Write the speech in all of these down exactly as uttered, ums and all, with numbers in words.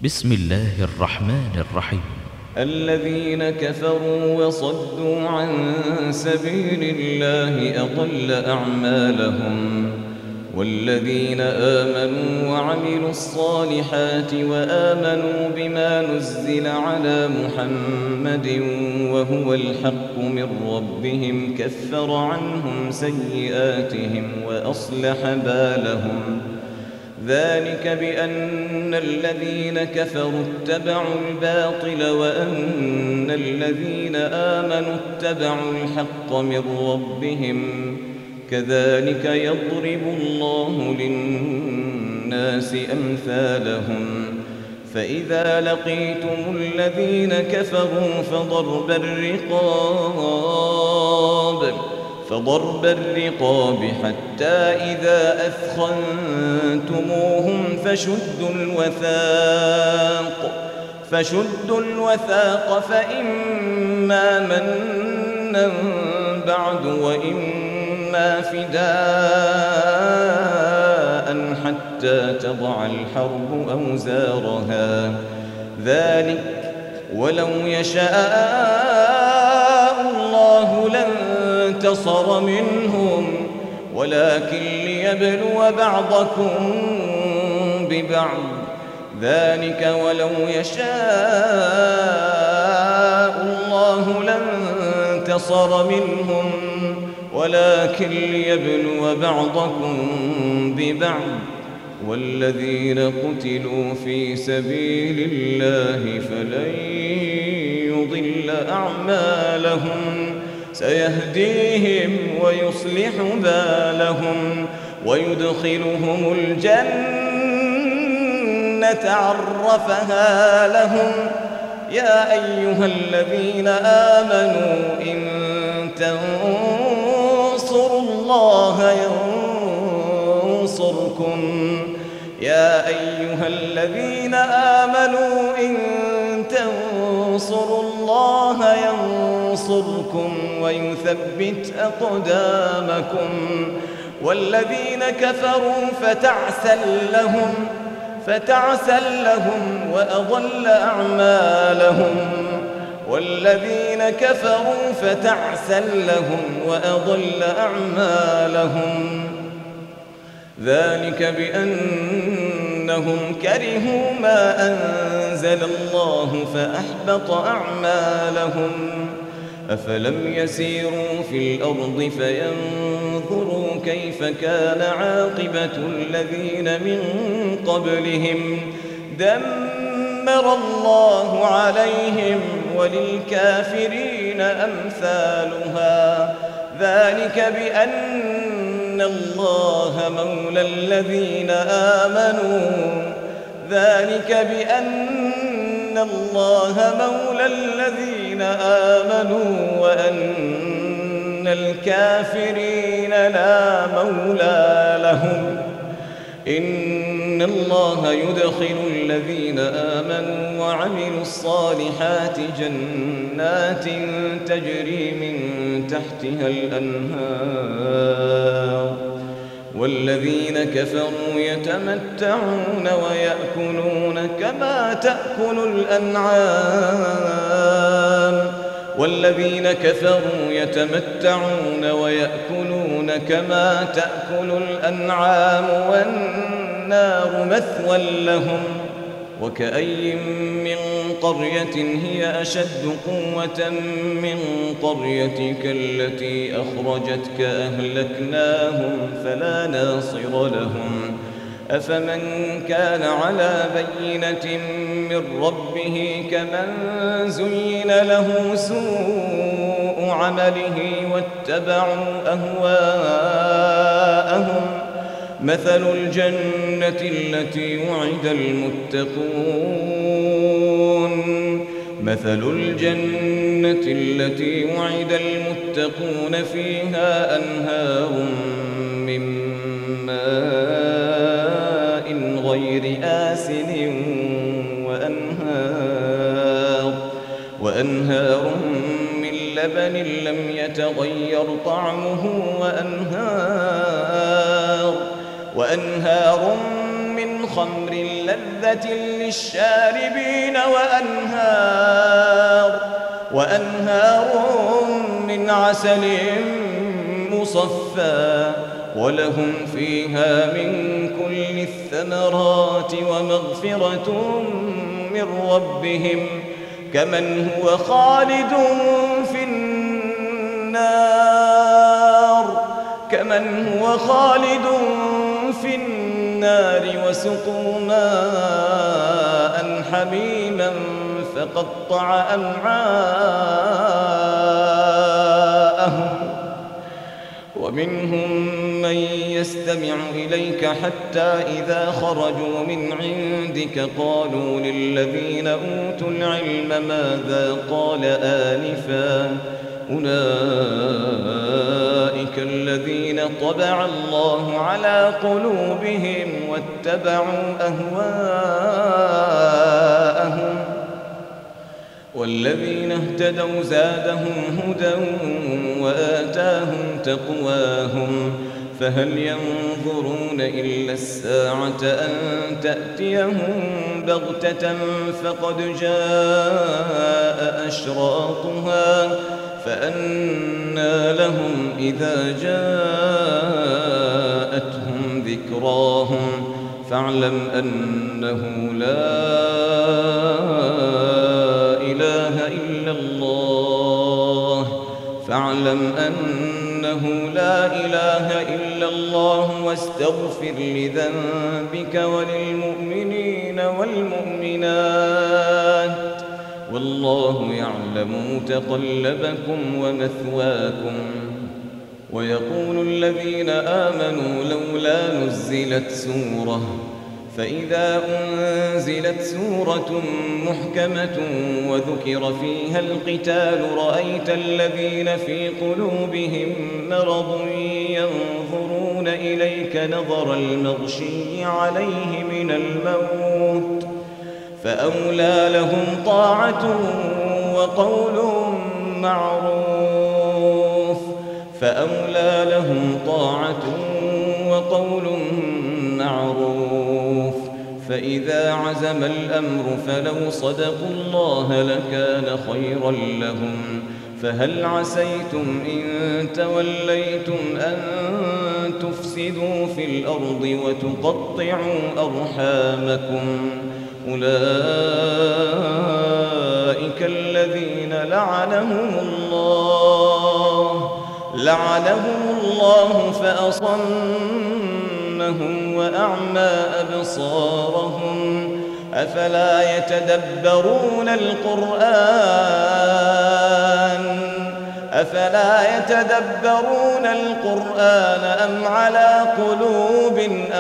بسم الله الرحمن الرحيم. الذين كفروا وصدوا عن سبيل الله أضل أعمالهم، والذين آمنوا وعملوا الصالحات وآمنوا بما نزل على محمد وهو الحق من ربهم كفر عنهم سيئاتهم وأصلح بالهم. ذلك بأن الذين كفروا اتبعوا الباطل وأن الذين آمنوا اتبعوا الحق من ربهم، كذلك يضرب الله للناس أمثالهم. فإذا لقيتم الذين كفروا فضرب الرقاب فضرب الرقاب حتى إذا أثخنتموهم فشدوا الوثاق فشدوا الوثاق فإما منا بعد وإما فداء حتى تضع الحرب أوزارها. ذلك ولو يشاء الله لانتصر منهم ولكن ليبلو بعضكم ببعض. ذلك ولو يشاء الله لانتصر منهم ولكن ليبلو بعضكم ببعض. والذين قتلوا في سبيل الله فلن يضل أعمالهم سيهديهم ويصلح بالهم ويدخلهم الجنة عرفها لهم. يا أيها الذين آمنوا إن تنصروا الله ينصركم يا أيها الذين آمنوا إن تنصروا الله ينصركم ويثبت أقدامكم. والذين كفروا فتعسا لهم فتعسا لهم وأضل أعمالهم والذين كفروا فتعسا لهم وأضل أعمالهم. ذلك بأنهم كرهوا ما أنزل الله فأحبط أعمالهم. أفلم يسيروا في الأرض فينظروا كيف كان عاقبة الذين من قبلهم دمر الله عليهم وللكافرين أمثالها. ذلك بأن الله مولى الذين آمنوا ذلك بأن الله مولى الذين آمنوا وأن الكافرين لا مولى لهم. إن الله يدخل الذين آمنوا وعملوا الصالحات جنات تجري من تحتها الأنهار والذين كفروا يتمتعون ويأكلون كما تأكل الأنعام والذين كفروا يتمتعون ويأكلون كما تأكل الأنعام والنار مثوى لهم. وكأي من قرية هي أشد قوة من قريتك التي أخرجتك أهلكناهم فلا ناصر لهم. أفمن كان على بينة من ربه كمن زين له سوء عمله واتبعوا أهواءهم. مثل الجنة التي وعد المتقون مثل الجنة التي وعد المتقون فيها أنهار من ماء غير آسن وأنهار وأنهار من لبن لم يتغير طعمه وأنهار وأنهار من خمر لذة للشاربين وأنهار, وأنهار من عسل مصفى ولهم فيها من كل الثمرات ومغفرة من ربهم كمن هو خالد في النار كمن هو خالد في النار وسقوا ماء حميما فقطع أمعاءهم ومنهم من يستمع إليك حتى إذا خرجوا من عندك قالوا للذين أوتوا العلم ماذا قال آنفا أولئك الذين طبع الله على قلوبهم واتبعوا أهواءهم والذين اهتدوا زادهم هدى وآتاهم تقواهم فهل ينظرون إلا الساعة أن تأتيهم بغتة فقد جاء أشراطها فأنى لهم إذا جاءتهم ذكراهم فاعلم أنه لا إله إلا الله فاعلم أنه لا إله إلا الله واستغفر لذنبك وللمؤمنين والمؤمنات والله يعلم متقلبكم ومثواكم ويقول الذين آمنوا لولا نزلت سورة فإذا أنزلت سورة محكمة وذكر فيها القتال رأيت الذين في قلوبهم مرض ينظرون إليك نظر المغشي عليه من الموت فأولى لهم طاعة وقول معروف فأولى لهم طاعة وقول معروف فإذا عزم الأمر فلو صدقوا الله لكان خيرا لهم فهل عسيتم إن توليتم أن تفسدوا في الأرض وتقطعوا أرحامكم أولئك الذين لعنهم الله لعنهم الله فأصمهم وأعمى أبصارهم أفلا يتدبرون القرآن أفلا يتدبرون القرآن أم على قلوب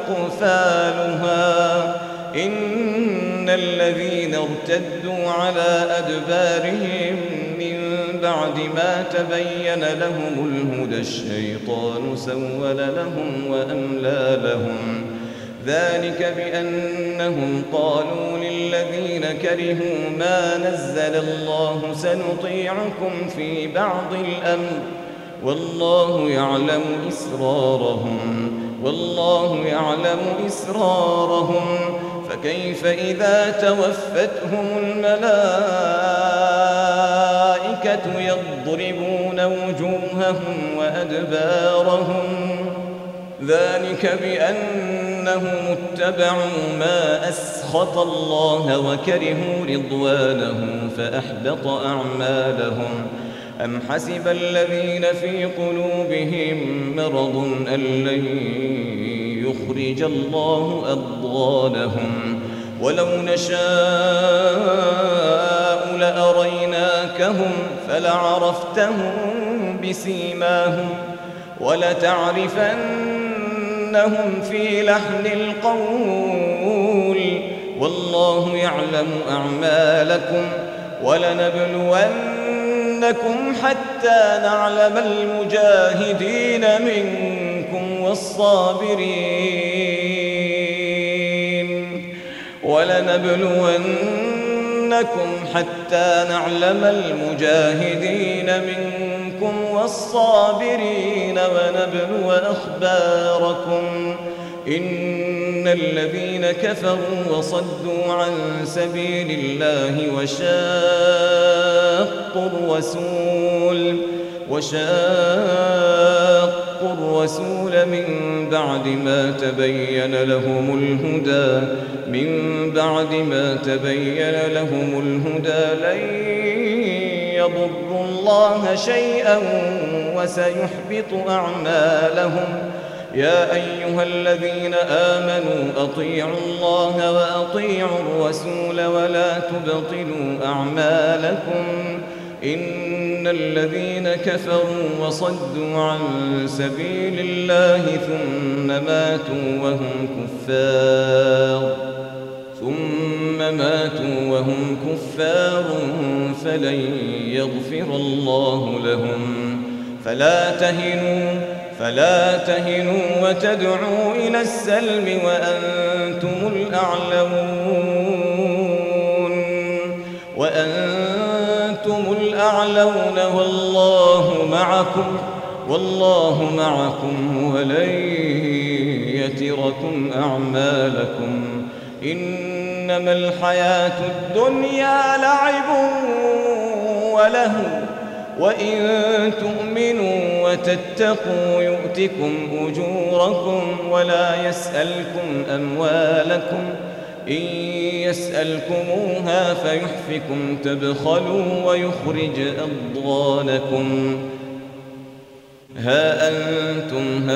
أقفالها إن الذين ارتدوا على أدبارهم من بعد ما تبين لهم الهدى الشيطان سول لهم وأملى لهم ذلك بأنهم قالوا للذين كرهوا ما نزل الله سنطيعكم في بعض الأمر والله يعلم إسرارهم والله يعلم إسرارهم فكيف إذا توفتهم الملائكة يضربون وجوههم وأدبارهم ذلك بأنهم اتبعوا ما أسخط الله وكرهوا رضوانه فأحبط أعمالهم أم حسب الذين في قلوبهم مرض أن لن يخرج الله أضغانهم ولو نشاء لأريناكهم فلعرفتهم بسيماهم ولتعرفنهم في لحن القول والله يعلم أعمالكم ولنبلونكم حتى نعلم المجاهدين منكم والصابرين ولنبلونكم حتى نعلم المجاهدين منكم والصابرين ونبلو أخباركم إن الذين كفروا وصدوا عن سبيل الله وشاقوا الرسول وشاقوا الرسول من بعد ما تبين لهم الهدى من بعد ما تبين لهم الهدى لن يضروا الله شيئا وسيحبط أعمالهم. يا أيها الذين آمنوا أطيعوا الله وأطيعوا الرسول ولا تبطلوا أعمالكم إن الذين كفروا وصدوا عن سبيل الله ثم ماتوا وهم كفار ثم ماتوا وهم كفار فلن يغفر الله لهم. فلا تهنوا فلا تهنوا وتدعوا إلى السلم وأنتم الأعلون وأنتم الأعلون والله معكم والله معكم ولن يتركم أعمالكم. إنما الحياة الدنيا لعب ولهو وإن تؤمنوا وتتقوا يؤتكم أجوركم ولا يسألكم أموالكم إن يسألكموها فيحفكم تبخلوا ويخرج أضغانكم. ها أنتم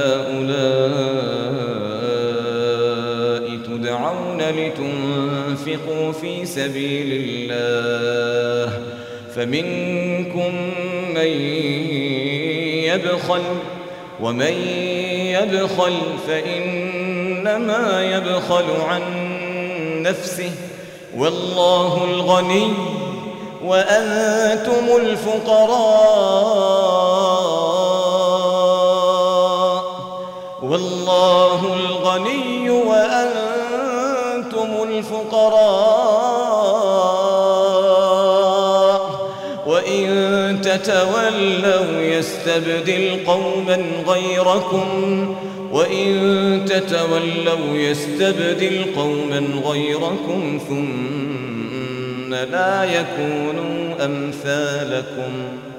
هؤلاء تدعون لتنفقوا في سبيل الله فمنكم من يبخل ومن يبخل فإنما يبخل عن نفسه والله الغني وأنتم الفقراء والله الغني وأنتم الفقراء وإن تتولوا يستبدل قوما غيركم وإن تتولوا يستبدل قوما غيركم ثم لا يكونوا أمثالكم.